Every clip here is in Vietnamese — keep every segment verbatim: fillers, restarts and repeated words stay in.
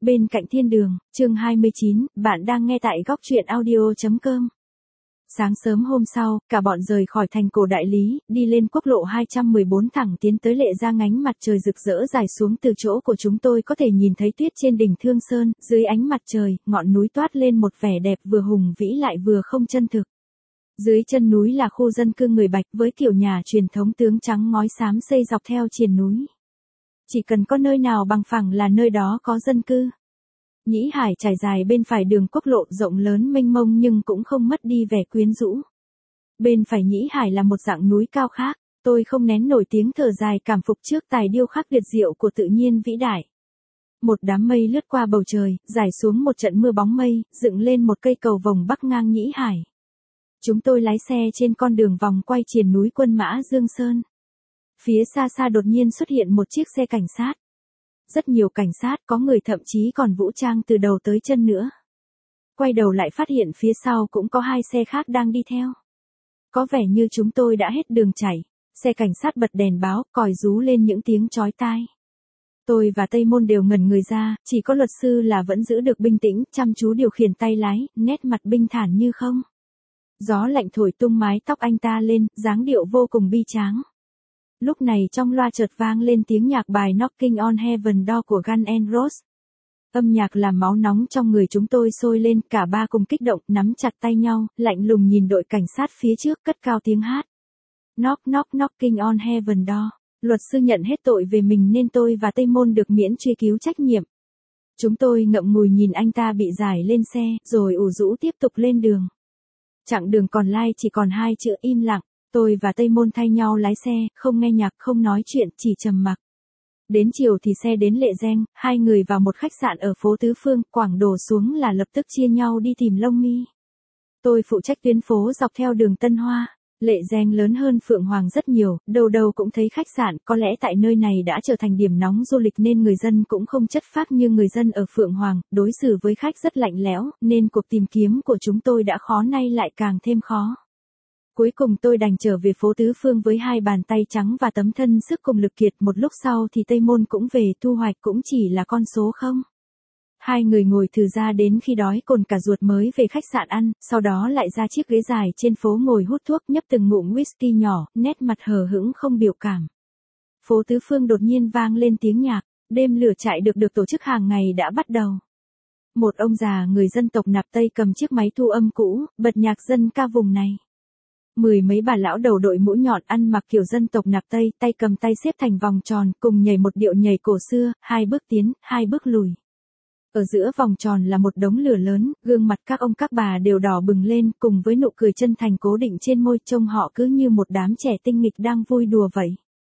Bên cạnh thiên đường, chương hai mươi chín, bạn đang nghe tại góc truyện audio chấm com. Sáng sớm hôm sau, cả bọn rời khỏi thành cổ đại lý, đi lên quốc lộ hai trăm mười bốn thẳng tiến tới Lệ Giang. Ánh mặt trời rực rỡ dài xuống từ chỗ của chúng tôi có thể nhìn thấy tuyết trên đỉnh Thương Sơn, dưới ánh mặt trời, ngọn núi toát lên một vẻ đẹp vừa hùng vĩ lại vừa không chân thực. Dưới chân núi là khu dân cư người Bạch với kiểu nhà truyền thống tướng trắng ngói xám xây dọc theo triền núi. Chỉ cần có nơi nào bằng phẳng là nơi đó có dân cư. Nhĩ Hải trải dài bên phải đường quốc lộ rộng lớn mênh mông nhưng cũng không mất đi vẻ quyến rũ. Bên phải Nhĩ Hải là một dạng núi cao khác, tôi không nén nổi tiếng thở dài cảm phục trước tài điêu khắc tuyệt diệu của tự nhiên vĩ đại. Một đám mây lướt qua bầu trời, rải xuống một trận mưa bóng mây, dựng lên một cây cầu vồng bắc ngang Nhĩ Hải. Chúng tôi lái xe trên con đường vòng quay triền núi Quân Mã Dương Sơn. Phía xa xa đột nhiên xuất hiện một chiếc xe cảnh sát. Rất nhiều cảnh sát, có người thậm chí còn vũ trang từ đầu tới chân nữa. Quay đầu lại phát hiện phía sau cũng có hai xe khác đang đi theo. Có vẻ như chúng tôi đã hết đường chảy. Xe cảnh sát bật đèn báo, còi rú lên những tiếng chói tai. Tôi và Tây Môn đều ngẩn người ra, chỉ có luật sư là vẫn giữ được bình tĩnh, chăm chú điều khiển tay lái, nét mặt bình thản như không. Gió lạnh thổi tung mái tóc anh ta lên, dáng điệu vô cùng bi tráng. Lúc này trong loa chợt vang lên tiếng nhạc bài Knocking on Heaven Door của Guns N' Roses. Âm nhạc làm máu nóng trong người chúng tôi sôi lên, cả ba cùng kích động, nắm chặt tay nhau, lạnh lùng nhìn đội cảnh sát phía trước cất cao tiếng hát. Knock knock knocking on Heaven Door. Luật sư nhận hết tội về mình nên tôi và Tây Môn được miễn truy cứu trách nhiệm. Chúng tôi ngậm ngùi nhìn anh ta bị giải lên xe, rồi ủ rũ tiếp tục lên đường. Chặng đường còn lại chỉ còn hai chữ im lặng. Tôi và Tây Môn thay nhau lái xe, không nghe nhạc, không nói chuyện, chỉ trầm mặc. Đến chiều thì xe đến Lệ Giang, hai người vào một khách sạn ở phố Tứ Phương, quảng đổ xuống là lập tức chia nhau đi tìm Long Mi. Tôi phụ trách tuyến phố dọc theo đường Tân Hoa. Lệ Giang lớn hơn Phượng Hoàng rất nhiều, đầu đầu cũng thấy khách sạn, có lẽ tại nơi này đã trở thành điểm nóng du lịch nên người dân cũng không chất phác như người dân ở Phượng Hoàng, đối xử với khách rất lạnh lẽo, nên cuộc tìm kiếm của chúng tôi đã khó nay lại càng thêm khó. Cuối cùng tôi đành trở về phố Tứ Phương với hai bàn tay trắng và tấm thân sức cùng lực kiệt. Một lúc sau thì Tây Môn cũng về, thu hoạch cũng chỉ là con số không. Hai người ngồi thử ra đến khi đói cồn cả ruột mới về khách sạn ăn, sau đó lại ra chiếc ghế dài trên phố ngồi hút thuốc nhấp từng ngụm whisky nhỏ, nét mặt hờ hững không biểu cảm. Phố Tứ Phương đột nhiên vang lên tiếng nhạc, đêm lửa trại được được tổ chức hàng ngày đã bắt đầu. Một ông già người dân tộc Nạp Tây cầm chiếc máy thu âm cũ, bật nhạc dân ca vùng này. Mười mấy bà lão đầu đội mũ nhọn ăn mặc kiểu dân tộc Nạp Tây, tay cầm tay xếp thành vòng tròn, cùng nhảy một điệu nhảy cổ xưa, hai bước tiến, hai bước lùi. Ở giữa vòng tròn là một đống lửa lớn, gương mặt các ông các bà đều đỏ bừng lên, cùng với nụ cười chân thành cố định trên môi, trông họ cứ như một đám trẻ tinh nghịch đang vui đùa vậy.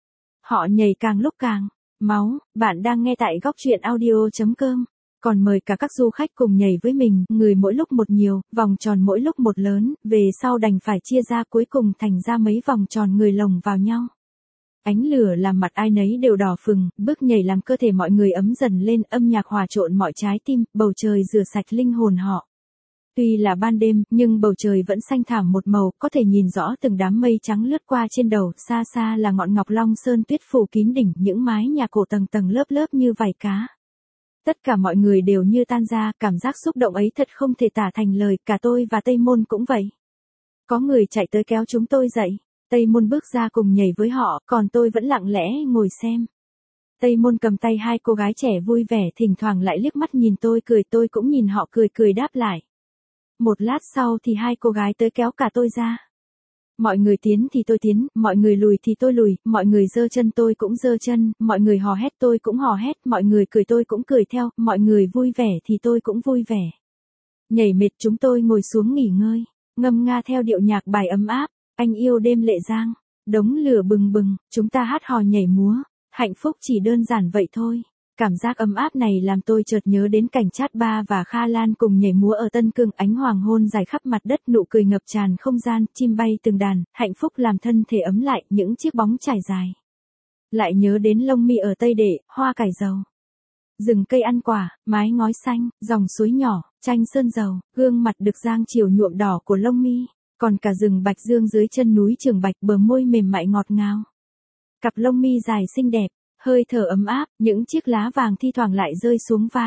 Họ nhảy càng lúc càng máu. Bạn đang nghe tại góc truyện audio chấm com. Còn mời cả các du khách cùng nhảy với mình, người mỗi lúc một nhiều, vòng tròn mỗi lúc một lớn, về sau đành phải chia ra, cuối cùng thành ra mấy vòng tròn người lồng vào nhau. Ánh lửa làm mặt ai nấy đều đỏ phừng, bước nhảy làm cơ thể mọi người ấm dần lên, âm nhạc hòa trộn mọi trái tim, bầu trời rửa sạch linh hồn họ. Tuy là ban đêm, nhưng bầu trời vẫn xanh thảm một màu, có thể nhìn rõ từng đám mây trắng lướt qua trên đầu, xa xa là ngọn Ngọc Long Sơn tuyết phủ kín đỉnh, những mái nhà cổ tầng tầng lớp lớp như vảy cá. Tất cả mọi người đều như tan ra, cảm giác xúc động ấy thật không thể tả thành lời, cả tôi và Tây Môn cũng vậy. Có người chạy tới kéo chúng tôi dậy, Tây Môn bước ra cùng nhảy với họ, còn tôi vẫn lặng lẽ ngồi xem. Tây Môn cầm tay hai cô gái trẻ vui vẻ, thỉnh thoảng lại liếc mắt nhìn tôi cười, tôi cũng nhìn họ cười cười đáp lại. Một lát sau thì hai cô gái tới kéo cả tôi ra. Mọi người tiến thì tôi tiến, mọi người lùi thì tôi lùi, mọi người giơ chân tôi cũng giơ chân, mọi người hò hét tôi cũng hò hét, mọi người cười tôi cũng cười theo, mọi người vui vẻ thì tôi cũng vui vẻ. Nhảy mệt chúng tôi ngồi xuống nghỉ ngơi, ngâm nga theo điệu nhạc bài ấm áp, anh yêu đêm Lệ Giang, đống lửa bừng bừng, chúng ta hát hò nhảy múa, hạnh phúc chỉ đơn giản vậy thôi. Cảm giác ấm áp này làm tôi chợt nhớ đến cảnh Chát Ba và Kha Lan cùng nhảy múa ở Tân Cương, ánh hoàng hôn dài khắp mặt đất, nụ cười ngập tràn không gian, chim bay từng đàn, hạnh phúc làm thân thể ấm lại, những chiếc bóng trải dài. Lại nhớ đến Long Mi ở Tây Đệ, hoa cải dầu, rừng cây ăn quả, mái ngói xanh, dòng suối nhỏ, tranh sơn dầu, gương mặt được giang chiều nhuộm đỏ của Long Mi, còn cả rừng bạch dương dưới chân núi Trường Bạch, bờ môi mềm mại ngọt ngào. Cặp Long Mi dài xinh đẹp, hơi thở ấm áp, những chiếc lá vàng thi thoảng lại rơi xuống vai.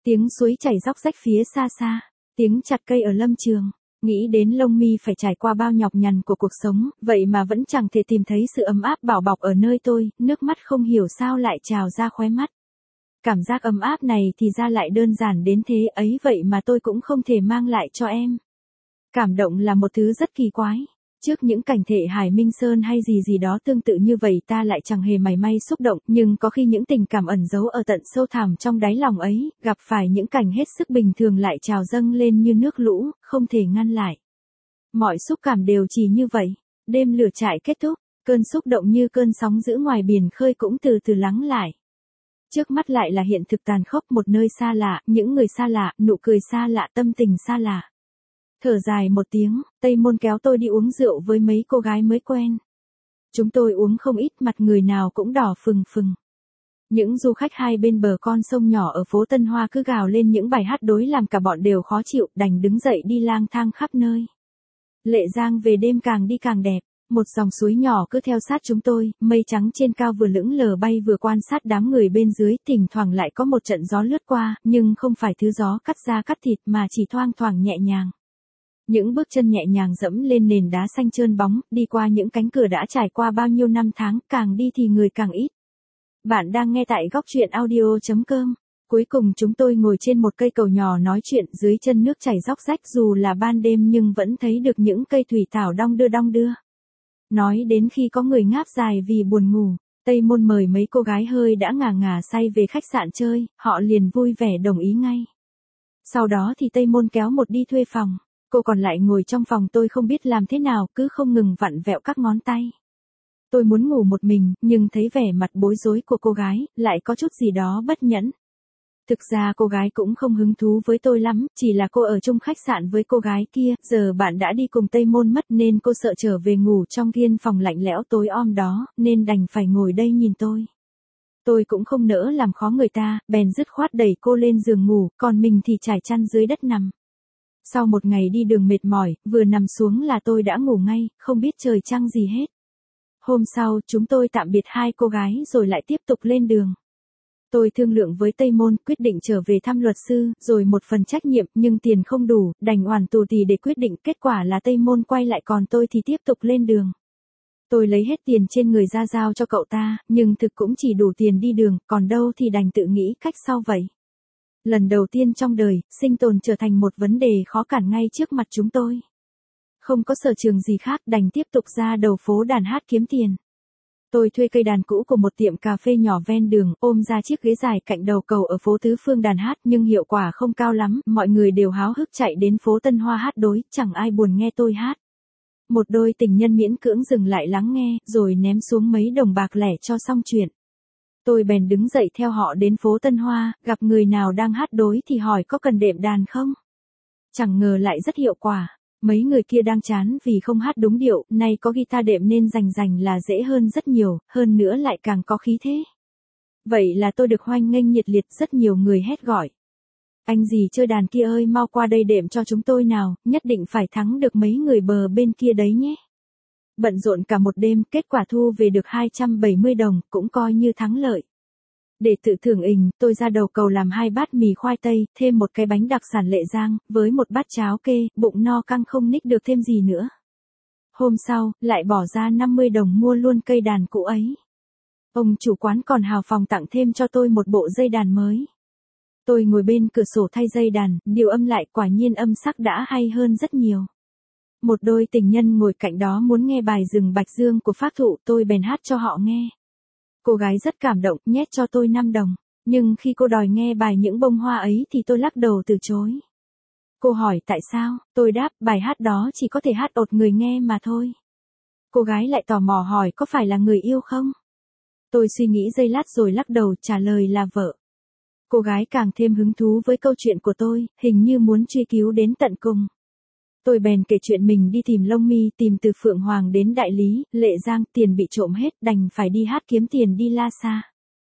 Tiếng suối chảy róc rách phía xa xa, tiếng chặt cây ở lâm trường. Nghĩ đến Long Mi phải trải qua bao nhọc nhằn của cuộc sống, vậy mà vẫn chẳng thể tìm thấy sự ấm áp bảo bọc ở nơi tôi, nước mắt không hiểu sao lại trào ra khóe mắt. Cảm giác ấm áp này thì ra lại đơn giản đến thế ấy vậy mà tôi cũng không thể mang lại cho em. Cảm động là một thứ rất kỳ quái. Trước những cảnh thể Hải Minh Sơn hay gì gì đó tương tự như vậy ta lại chẳng hề mảy may xúc động, nhưng có khi những tình cảm ẩn giấu ở tận sâu thẳm trong đáy lòng ấy, gặp phải những cảnh hết sức bình thường lại trào dâng lên như nước lũ, không thể ngăn lại. Mọi xúc cảm đều chỉ như vậy. Đêm lửa trại kết thúc, cơn xúc động như cơn sóng dữ ngoài biển khơi cũng từ từ lắng lại. Trước mắt lại là hiện thực tàn khốc, một nơi xa lạ, những người xa lạ, nụ cười xa lạ, tâm tình xa lạ. Thở dài một tiếng, Tây Môn kéo tôi đi uống rượu với mấy cô gái mới quen. Chúng tôi uống không ít, mặt người nào cũng đỏ phừng phừng. Những du khách hai bên bờ con sông nhỏ ở phố Tân Hoa cứ gào lên những bài hát đối làm cả bọn đều khó chịu, đành đứng dậy đi lang thang khắp nơi. Lệ Giang về đêm càng đi càng đẹp. Một dòng suối nhỏ cứ theo sát chúng tôi, mây trắng trên cao vừa lững lờ bay vừa quan sát đám người bên dưới, thỉnh thoảng lại có một trận gió lướt qua, nhưng không phải thứ gió cắt da cắt thịt mà chỉ thoang thoảng nhẹ nhàng. Những bước chân nhẹ nhàng dẫm lên nền đá xanh trơn bóng, đi qua những cánh cửa đã trải qua bao nhiêu năm tháng, càng đi thì người càng ít. Bạn đang nghe tại góc truyện audio chấm com. Cuối cùng chúng tôi ngồi trên một cây cầu nhỏ nói chuyện, dưới chân nước chảy róc rách, dù là ban đêm nhưng vẫn thấy được những cây thủy thảo đong đưa đong đưa. Nói đến khi có người ngáp dài vì buồn ngủ, Tây Môn mời mấy cô gái hơi đã ngà ngà say về khách sạn chơi, họ liền vui vẻ đồng ý ngay. Sau đó thì Tây Môn kéo một đi thuê phòng, cô còn lại ngồi trong phòng, tôi không biết làm thế nào, cứ không ngừng vặn vẹo các ngón tay. Tôi muốn ngủ một mình, nhưng thấy vẻ mặt bối rối của cô gái, lại có chút gì đó bất nhẫn. Thực ra cô gái cũng không hứng thú với tôi lắm, chỉ là cô ở chung khách sạn với cô gái kia, giờ bạn đã đi cùng Tây Môn mất nên cô sợ trở về ngủ trong thiên phòng lạnh lẽo tối om đó, nên đành phải ngồi đây nhìn tôi. Tôi cũng không nỡ làm khó người ta, bèn dứt khoát đẩy cô lên giường ngủ, còn mình thì trải chăn dưới đất nằm. Sau một ngày đi đường mệt mỏi, vừa nằm xuống là tôi đã ngủ ngay, không biết trời trăng gì hết. Hôm sau, chúng tôi tạm biệt hai cô gái rồi lại tiếp tục lên đường. Tôi thương lượng với Tây Môn, quyết định trở về thăm luật sư, rồi một phần trách nhiệm, nhưng tiền không đủ, đành oản tù tì để quyết định, kết quả là Tây Môn quay lại còn tôi thì tiếp tục lên đường. Tôi lấy hết tiền trên người ra giao cho cậu ta, nhưng thực cũng chỉ đủ tiền đi đường, còn đâu thì đành tự nghĩ cách sau vậy. Lần đầu tiên trong đời, sinh tồn trở thành một vấn đề khó cản ngay trước mặt chúng tôi. Không có sở trường gì khác, đành tiếp tục ra đầu phố đàn hát kiếm tiền. Tôi thuê cây đàn cũ của một tiệm cà phê nhỏ ven đường, ôm ra chiếc ghế dài cạnh đầu cầu ở phố Tứ Phương đàn hát, nhưng hiệu quả không cao lắm, mọi người đều háo hức chạy đến phố Tân Hoa hát đối, chẳng ai buồn nghe tôi hát. Một đôi tình nhân miễn cưỡng dừng lại lắng nghe, rồi ném xuống mấy đồng bạc lẻ cho xong chuyện. Tôi bèn đứng dậy theo họ đến phố Tân Hoa, gặp người nào đang hát đối thì hỏi có cần đệm đàn không? Chẳng ngờ lại rất hiệu quả. Mấy người kia đang chán vì không hát đúng điệu, nay có guitar đệm nên rành rành là dễ hơn rất nhiều, hơn nữa lại càng có khí thế. Vậy là tôi được hoan nghênh nhiệt liệt, rất nhiều người hét gọi. Anh gì chơi đàn kia ơi, mau qua đây đệm cho chúng tôi nào, nhất định phải thắng được mấy người bờ bên kia đấy nhé. Bận rộn cả một đêm, kết quả thu về được hai trăm bảy mươi đồng, cũng coi như thắng lợi. Để tự thưởng ình, tôi ra đầu cầu làm hai bát mì khoai tây, thêm một cái bánh đặc sản Lệ Giang, với một bát cháo kê, bụng no căng không ních được thêm gì nữa. Hôm sau, lại bỏ ra năm mươi đồng mua luôn cây đàn cũ ấy. Ông chủ quán còn hào phóng tặng thêm cho tôi một bộ dây đàn mới. Tôi ngồi bên cửa sổ thay dây đàn, điều âm lại, quả nhiên âm sắc đã hay hơn rất nhiều. Một đôi tình nhân ngồi cạnh đó muốn nghe bài Rừng Bạch Dương của Phác Thụ, tôi bèn hát cho họ nghe. Cô gái rất cảm động, nhét cho tôi năm đồng, nhưng khi cô đòi nghe bài Những Bông Hoa ấy thì tôi lắc đầu từ chối. Cô hỏi tại sao, tôi đáp bài hát đó chỉ có thể hát ột người nghe mà thôi. Cô gái lại tò mò hỏi có phải là người yêu không? Tôi suy nghĩ giây lát rồi lắc đầu trả lời là vợ. Cô gái càng thêm hứng thú với câu chuyện của tôi, hình như muốn truy cứu đến tận cùng. Tôi bèn kể chuyện mình đi tìm Long Mi, tìm từ Phượng Hoàng đến Đại Lý, Lệ Giang, tiền bị trộm hết, đành phải đi hát kiếm tiền đi La Sa.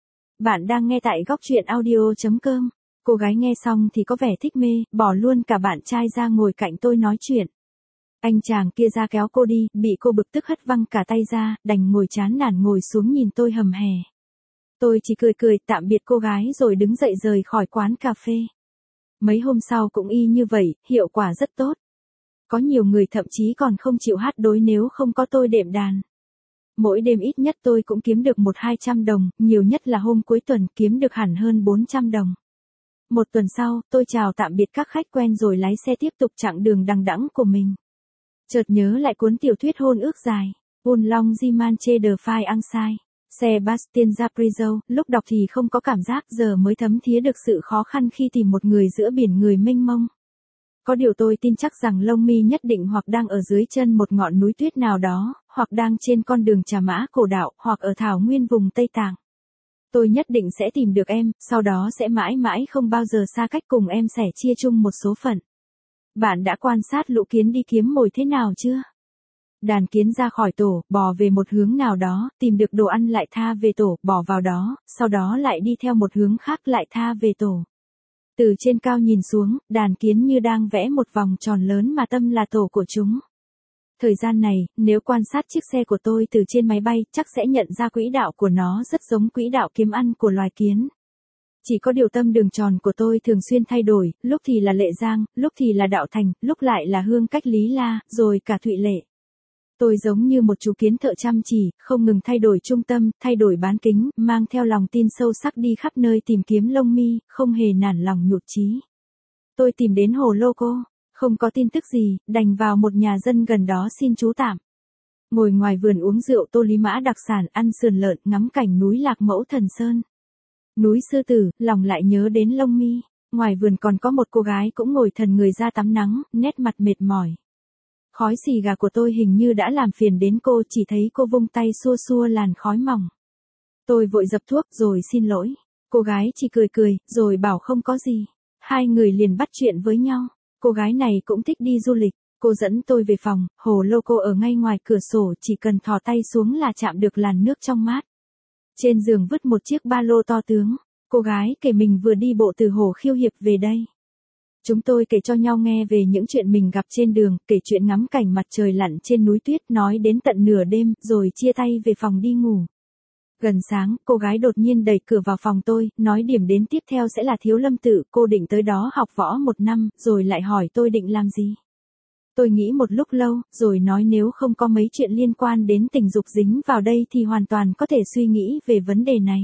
Bạn đang nghe tại góc truyện audio chấm com. Cô gái nghe xong thì có vẻ thích mê, bỏ luôn cả bạn trai ra ngồi cạnh tôi nói chuyện. Anh chàng kia ra kéo cô đi, bị cô bực tức hất văng cả tay ra, đành ngồi chán nản ngồi xuống nhìn tôi hầm hè. Tôi chỉ cười cười tạm biệt cô gái rồi đứng dậy rời khỏi quán cà phê. Mấy hôm sau cũng y như vậy, hiệu quả rất tốt. Có nhiều người thậm chí còn không chịu hát đối nếu không có tôi đệm đàn. Mỗi đêm ít nhất tôi cũng kiếm được một hai trăm đồng, nhiều nhất là hôm cuối tuần kiếm được hẳn hơn bốn trăm đồng. Một tuần sau, tôi chào tạm biệt các khách quen rồi lái xe tiếp tục chặng đường đằng đẵng của mình. Chợt nhớ lại cuốn tiểu thuyết hôn ước dài, Un Long Dimanche de Phai Ang Sai, Sebastian Zaprizzo, lúc đọc thì không có cảm giác, giờ mới thấm thía được sự khó khăn khi tìm một người giữa biển người mênh mông. Có điều tôi tin chắc rằng Long Mi nhất định hoặc đang ở dưới chân một ngọn núi tuyết nào đó, hoặc đang trên con đường trà mã cổ đạo, hoặc ở thảo nguyên vùng Tây Tạng. Tôi nhất định sẽ tìm được em, sau đó sẽ mãi mãi không bao giờ xa cách cùng em sẻ chia chung một số phận. Bạn đã quan sát lũ kiến đi kiếm mồi thế nào chưa? Đàn kiến ra khỏi tổ, bò về một hướng nào đó, tìm được đồ ăn lại tha về tổ, bỏ vào đó, sau đó lại đi theo một hướng khác lại tha về tổ. Từ trên cao nhìn xuống, đàn kiến như đang vẽ một vòng tròn lớn mà tâm là tổ của chúng. Thời gian này, nếu quan sát chiếc xe của tôi từ trên máy bay, chắc sẽ nhận ra quỹ đạo của nó rất giống quỹ đạo kiếm ăn của loài kiến. Chỉ có điều tâm đường tròn của tôi thường xuyên thay đổi, lúc thì là Lệ Giang, lúc thì là Đạo Thành, lúc lại là Hương Cách Lý La, rồi cả Thụy Lệ. Tôi giống như một chú kiến thợ chăm chỉ, không ngừng thay đổi trung tâm, thay đổi bán kính, mang theo lòng tin sâu sắc đi khắp nơi tìm kiếm Long Mi, không hề nản lòng nhụt chí. Tôi tìm đến hồ Loco, không có tin tức gì, đành vào một nhà dân gần đó xin trú tạm. Ngồi ngoài vườn uống rượu tô lý mã đặc sản, ăn sườn lợn, ngắm cảnh núi Lạc Mẫu Thần Sơn. Núi Sư Tử, lòng lại nhớ đến Long Mi. Ngoài vườn còn có một cô gái cũng ngồi thần người ra tắm nắng, nét mặt mệt mỏi. Khói xì gà của tôi hình như đã làm phiền đến cô, chỉ thấy cô vung tay xua xua làn khói mỏng. Tôi vội dập thuốc rồi xin lỗi. Cô gái chỉ cười cười, rồi bảo không có gì. Hai người liền bắt chuyện với nhau. Cô gái này cũng thích đi du lịch. Cô dẫn tôi về phòng, hồ Loco ở ngay ngoài cửa sổ, chỉ cần thò tay xuống là chạm được làn nước trong mát. Trên giường vứt một chiếc ba lô to tướng. Cô gái kể mình vừa đi bộ từ hồ Khiêu Hiệp về đây. Chúng tôi kể cho nhau nghe về những chuyện mình gặp trên đường, kể chuyện ngắm cảnh mặt trời lặn trên núi tuyết, nói đến tận nửa đêm, rồi chia tay về phòng đi ngủ. Gần sáng, cô gái đột nhiên đẩy cửa vào phòng tôi, nói điểm đến tiếp theo sẽ là Thiếu Lâm Tự, cô định tới đó học võ một năm, rồi lại hỏi tôi định làm gì. Tôi nghĩ một lúc lâu, rồi nói nếu không có mấy chuyện liên quan đến tình dục dính vào đây thì hoàn toàn có thể suy nghĩ về vấn đề này.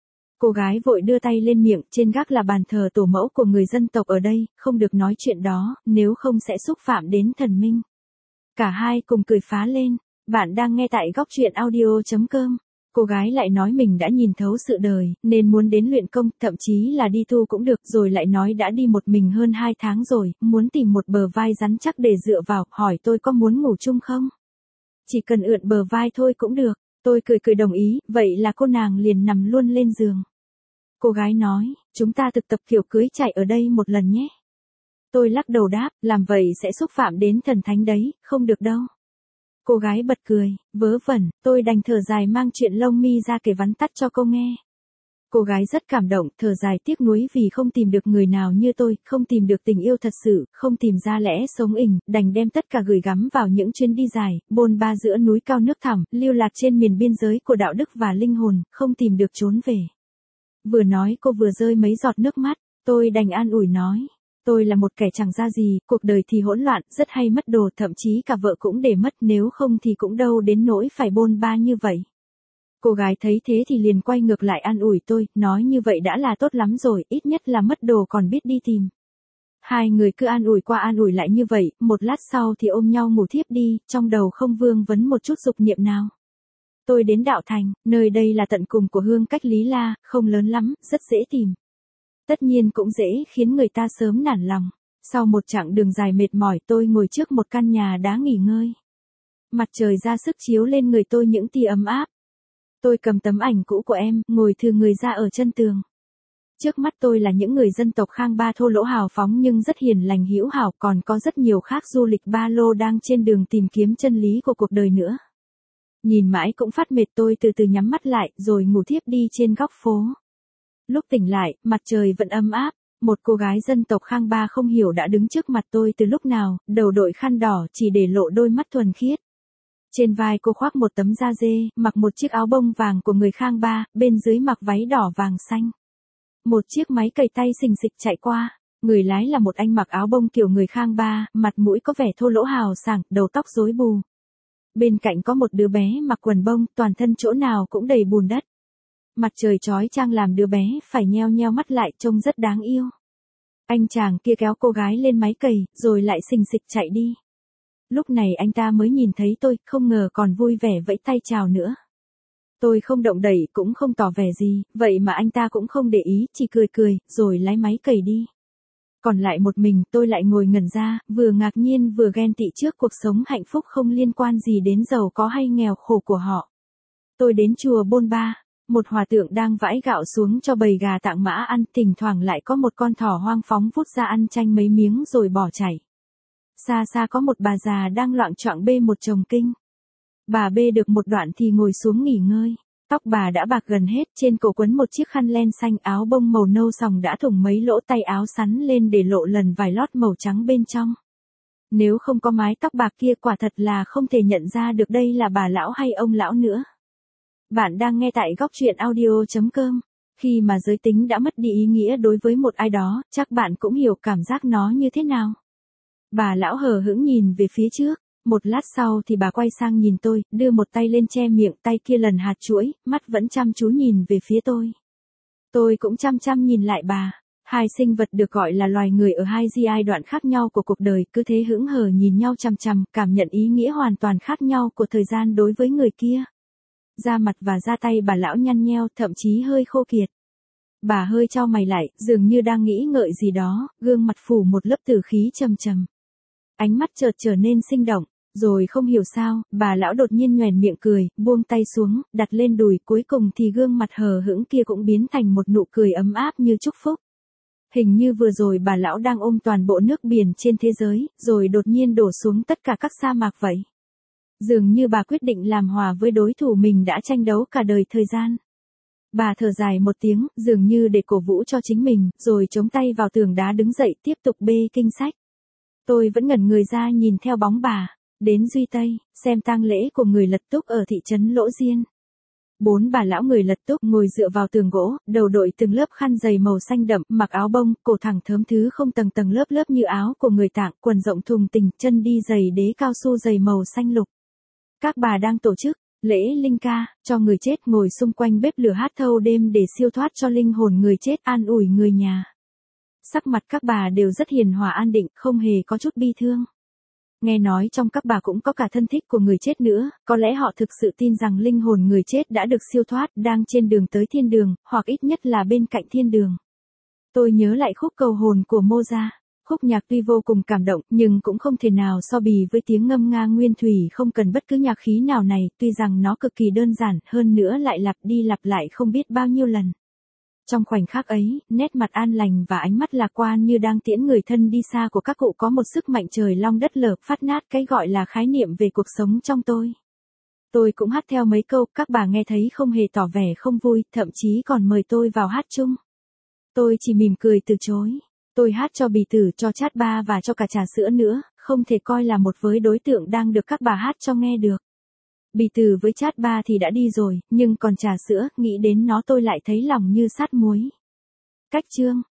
Cô gái vội đưa tay lên miệng, trên gác là bàn thờ tổ mẫu của người dân tộc ở đây, không được nói chuyện đó, nếu không sẽ xúc phạm đến thần minh. Cả hai cùng cười phá lên. Bạn đang nghe tại góc truyện audio chấm com. Cô gái lại nói mình đã nhìn thấu sự đời, nên muốn đến luyện công, thậm chí là đi tu cũng được, rồi lại nói đã đi một mình hơn hai tháng rồi, muốn tìm một bờ vai rắn chắc để dựa vào, hỏi tôi có muốn ngủ chung không? Chỉ cần ượn bờ vai thôi cũng được. Tôi cười cười đồng ý, vậy là cô nàng liền nằm luôn lên giường. Cô gái nói, chúng ta thực tập kiểu cưới chạy ở đây một lần nhé. Tôi lắc đầu đáp, làm vậy sẽ xúc phạm đến thần thánh đấy, không được đâu. Cô gái bật cười, vớ vẩn, tôi đành thở dài mang chuyện Long Mi ra kể vắn tắt cho cô nghe. Cô gái rất cảm động, thở dài tiếc nuối vì không tìm được người nào như tôi, không tìm được tình yêu thật sự, không tìm ra lẽ sống ỉnh, đành đem tất cả gửi gắm vào những chuyến đi dài, bôn ba giữa núi cao nước thẳm, lưu lạc trên miền biên giới của đạo đức và linh hồn, không tìm được trốn về. Vừa nói cô vừa rơi mấy giọt nước mắt, tôi đành an ủi nói. Tôi là một kẻ chẳng ra gì, cuộc đời thì hỗn loạn, rất hay mất đồ, thậm chí cả vợ cũng để mất, nếu không thì cũng đâu đến nỗi phải bôn ba như vậy. Cô gái thấy thế thì liền quay ngược lại an ủi tôi, nói như vậy đã là tốt lắm rồi, ít nhất là mất đồ còn biết đi tìm. Hai người cứ an ủi qua an ủi lại như vậy, một lát sau thì ôm nhau ngủ thiếp đi, trong đầu không vương vấn một chút dục niệm nào. Tôi đến Đạo Thành, nơi đây là tận cùng của Hương Cách Lý La, không lớn lắm, rất dễ tìm. Tất nhiên cũng dễ khiến người ta sớm nản lòng. Sau một chặng đường dài mệt mỏi tôi ngồi trước một căn nhà đá nghỉ ngơi. Mặt trời ra sức chiếu lên người tôi những tia ấm áp. Tôi cầm tấm ảnh cũ của em, ngồi thừ người ra ở chân tường. Trước mắt tôi là những người dân tộc Khang Ba thô lỗ hào phóng nhưng rất hiền lành hữu hảo, còn có rất nhiều khác du lịch ba lô đang trên đường tìm kiếm chân lý của cuộc đời nữa. Nhìn mãi cũng phát mệt tôi từ từ nhắm mắt lại rồi ngủ thiếp đi trên góc phố. Lúc tỉnh lại, mặt trời vẫn ấm áp, một cô gái dân tộc Khang Ba không hiểu đã đứng trước mặt tôi từ lúc nào, đầu đội khăn đỏ chỉ để lộ đôi mắt thuần khiết. Trên vai cô khoác một tấm da dê, mặc một chiếc áo bông vàng của người Khang Ba, bên dưới mặc váy đỏ vàng xanh. Một chiếc máy cày tay xình xịch chạy qua, Người lái là một anh mặc áo bông kiểu người Khang Ba, mặt mũi có vẻ thô lỗ hào sảng, đầu tóc rối bù. Bên cạnh có một đứa bé mặc quần bông, toàn thân chỗ nào cũng đầy bùn đất. Mặt trời chói chang làm đứa bé phải nheo nheo mắt lại, trông rất đáng yêu. Anh chàng kia kéo cô gái lên máy cày, rồi lại xình xịch chạy đi. Lúc này anh ta mới nhìn thấy tôi, không ngờ còn vui vẻ vẫy tay chào nữa. Tôi không động đậy cũng không tỏ vẻ gì, vậy mà anh ta cũng không để ý, chỉ cười cười, rồi lái máy cày đi. Còn lại một mình, tôi lại ngồi ngẩn ra, vừa ngạc nhiên vừa ghen tị trước cuộc sống hạnh phúc không liên quan gì đến giàu có hay nghèo khổ của họ. Tôi đến chùa Bôn Ba, một hòa thượng đang vãi gạo xuống cho bầy gà tạng mã ăn, thỉnh thoảng lại có một con thỏ hoang phóng vút ra ăn chanh mấy miếng rồi bỏ chảy. Xa xa có một bà già đang loạng choạng bê một chồng kinh. Bà bê được một đoạn thì ngồi xuống nghỉ ngơi. Tóc bà đã bạc gần hết, trên cổ quấn một chiếc khăn len xanh, áo bông màu nâu sòng đã thủng mấy lỗ, tay áo sắn lên để lộ lần vải lót màu trắng bên trong. Nếu không có mái tóc bạc kia quả thật là không thể nhận ra được đây là bà lão hay ông lão nữa. Bạn đang nghe tại góc truyện audio chấm com. Khi mà giới tính đã mất đi ý nghĩa đối với một ai đó, chắc bạn cũng hiểu cảm giác nó như thế nào. Bà lão hờ hững nhìn về phía trước. Một lát sau thì bà quay sang nhìn tôi, đưa một tay lên che miệng, tay kia lần hạt chuỗi, mắt vẫn chăm chú nhìn về phía tôi. Tôi cũng chăm chăm nhìn lại bà. Hai sinh vật được gọi là loài người ở hai giai đoạn khác nhau của cuộc đời, cứ thế hững hờ nhìn nhau chằm chằm, cảm nhận ý nghĩa hoàn toàn khác nhau của thời gian đối với người kia. Da mặt và da tay bà lão nhăn nheo, thậm chí hơi khô kiệt. Bà hơi chau mày lại, dường như đang nghĩ ngợi gì đó, gương mặt phủ một lớp tử khí trầm trầm. Ánh mắt chợt trở nên sinh động, rồi không hiểu sao, bà lão đột nhiên nhoẻn miệng cười, buông tay xuống, đặt lên đùi, cuối cùng thì gương mặt hờ hững kia cũng biến thành một nụ cười ấm áp như chúc phúc. Hình như vừa rồi bà lão đang ôm toàn bộ nước biển trên thế giới, rồi đột nhiên đổ xuống tất cả các sa mạc vậy. Dường như bà quyết định làm hòa với đối thủ mình đã tranh đấu cả đời thời gian. Bà thở dài một tiếng, dường như để cổ vũ cho chính mình, rồi chống tay vào tường đá đứng dậy tiếp tục bê kinh sách. Tôi vẫn ngẩn người ra nhìn theo bóng bà, đến Duy Tây, xem tang lễ của người lật túc ở thị trấn Lỗ Diên. Bốn bà lão người lật túc ngồi dựa vào tường gỗ, đầu đội từng lớp khăn dày màu xanh đậm, mặc áo bông, cổ thẳng thớm thứ không tầng tầng lớp lớp như áo của người Tạng, quần rộng thùng tình, chân đi giày đế cao su dày màu xanh lục. Các bà đang tổ chức lễ linh ca cho người chết, ngồi xung quanh bếp lửa hát thâu đêm để siêu thoát cho linh hồn người chết, an ủi người nhà. Sắc mặt các bà đều rất hiền hòa an định, không hề có chút bi thương. Nghe nói trong các bà cũng có cả thân thích của người chết nữa, có lẽ họ thực sự tin rằng linh hồn người chết đã được siêu thoát, đang trên đường tới thiên đường, hoặc ít nhất là bên cạnh thiên đường. Tôi nhớ lại khúc cầu hồn của Mozart. Khúc nhạc tuy vô cùng cảm động, nhưng cũng không thể nào so bì với tiếng ngâm nga nguyên thủy không cần bất cứ nhạc khí nào này, tuy rằng nó cực kỳ đơn giản, hơn nữa lại lặp đi lặp lại không biết bao nhiêu lần. Trong khoảnh khắc ấy, nét mặt an lành và ánh mắt lạc quan như đang tiễn người thân đi xa của các cụ có một sức mạnh trời long đất lở, phát nát cái gọi là khái niệm về cuộc sống trong tôi. Tôi cũng hát theo mấy câu, các bà nghe thấy không hề tỏ vẻ không vui, thậm chí còn mời tôi vào hát chung. Tôi chỉ mỉm cười từ chối. Tôi hát cho Bì Tử, cho Chát Ba và cho cả Trà Sữa nữa, không thể coi là một với đối tượng đang được các bà hát cho nghe được. Bì Tử với Chát Ba thì đã đi rồi, nhưng còn Trà Sữa, nghĩ đến nó tôi lại thấy lòng như sát muối. Cách chương